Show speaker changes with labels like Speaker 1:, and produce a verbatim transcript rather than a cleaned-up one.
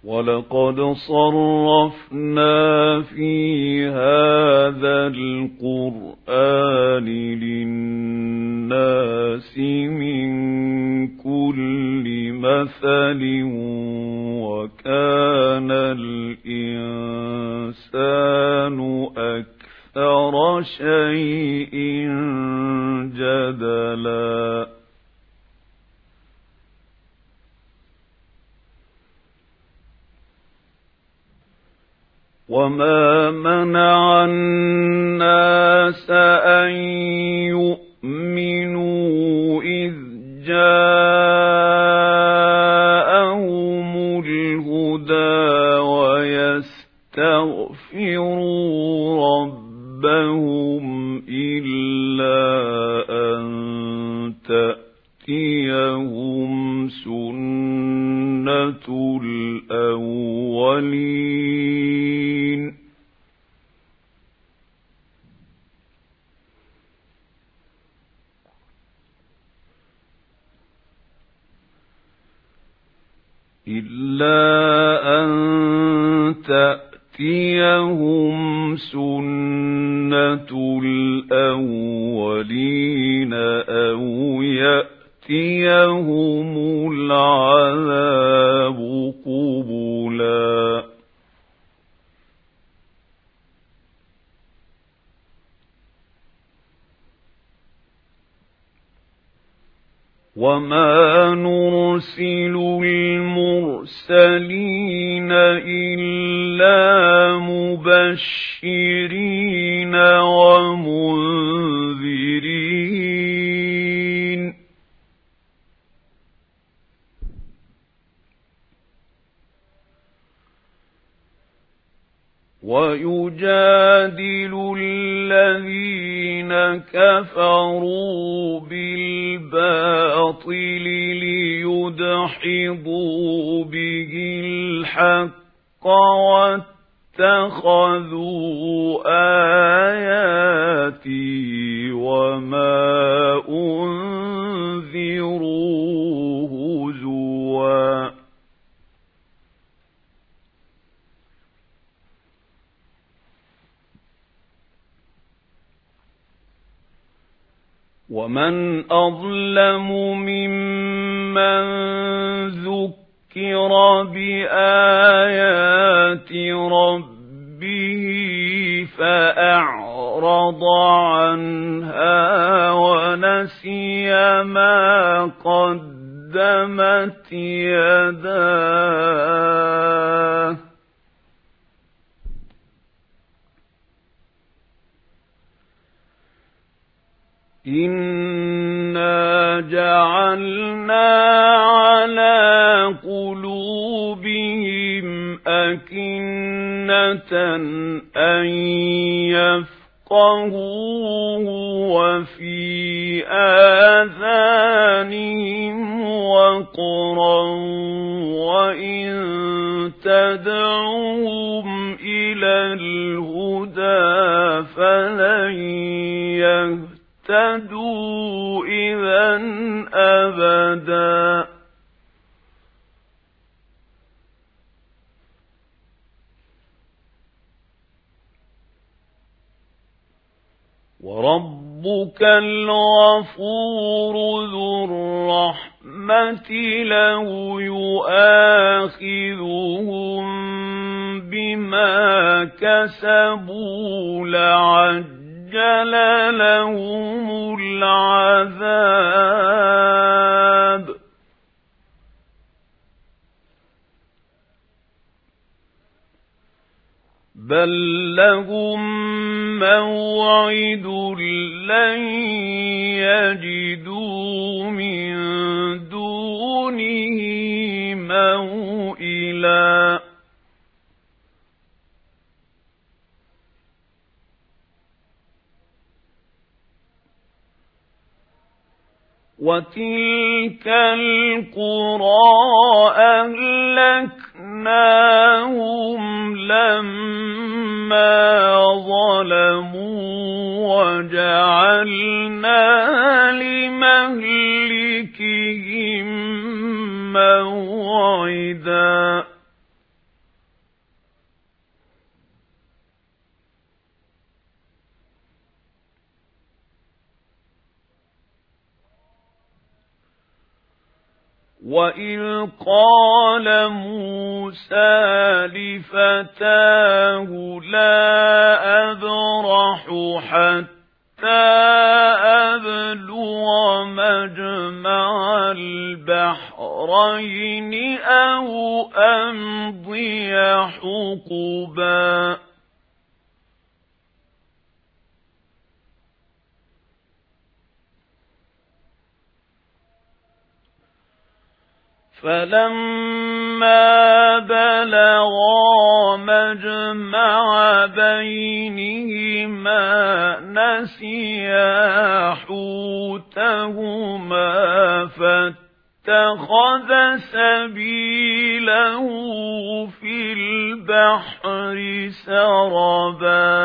Speaker 1: وَلَقَدْ صَرَّفْنَا فِي هَذَا الْقُرْآنِ لِلنَّاسِ مِنْ كُلِّ مَثَلٍ وَكَانَ الْإِنسَانُ أَكْثَرَ شَيْءٍ جَدَلًا. وَمَا مَنَعَ النَّاسَ أَن يُؤْمِنُوا إِذْ جَاءَهُمُ الْهُدَى وَيَسْتَغْفِرُوا رَبَّهُمْ إِلَّا أَن تَأْتِيَهُمْ سُنَّةُ الْأَوَّلِينَ إِلَّا أَن تَأْتِيَهُمْ سُنَّةُ الْأَوَّلِينَ أَوْ يَأْتِيَهُمُ الْعَذَابُ قُبُلًا. وَمَا نُرْسِلُ الْمُرْسَلِينَ إِلَّا مُبَشِّرِينَ وَمُنذِرِينَ وَيُجَادِلُ الَّذِينَ كَفَرُوا بِالْبَاطِلِ لِيُدْحِضُوا بِهِ الْحَقَّ وَاتَّخَذُوا آيَاتِي وَمَا أُنذِرُوا هُزُوًا. وَمَنْ أَظْلَمُ مِمَّنْ ذُكِّرَ بِآيَاتِ رَبِّهِ فَأَعْرَضَ عَنْهَا وَنَسِيَ مَا قَدَّمَتْ يَدَاهُ إِنَّا جَعَلْنَا عَلَى قُلُوبِهِمْ أَكِنَّةً أَن يَفْقَهُوهُ وَفِي آذَانِهِمْ وَقْرًا وَإِن تَدْعُوهُمْ إِلَى الْهُدَى فَلَن يَهْتَدُوا اهْتَدُوا إِذًا أَبَدًا. وَرَبُّكَ الْغَفُورُ ذُو الرَّحْمَةِ لَوْ يُؤَاخِذُهُم بِمَا كَسَبُوا لَعَجَّلَ لَهُمُ الْعَذَابُ بَل لَّهُم مَّوْعِدٌ لَّن يَجِدُوا مِن دُونِهِ مَوْئِلًا. وَتِلْكَ الْقُرَىٰ أَهْلَكْنَاهُمْ لَمَّا ظَلَمُوا وَجَعَلْنَا لِمَهْلِكِهِم مَّوْعِدًا وَإِذْ قَالَ مُوسَى لِفَتَاهُ لَا أَبْرَحُ حَتَّى أَبْلُغَ مَجْمَعَ الْبَحْرَيْنِ أَوْ أَمْضِيَ حُقُبًا فَلَمَّا بَلَغَا مَجْمَعَ بَيْنِهِمَا نَسِيَا حُوتَهُمَا فَاتَّخَذَ سَبِيلَهُ فِي الْبَحْرِ سَرَبًا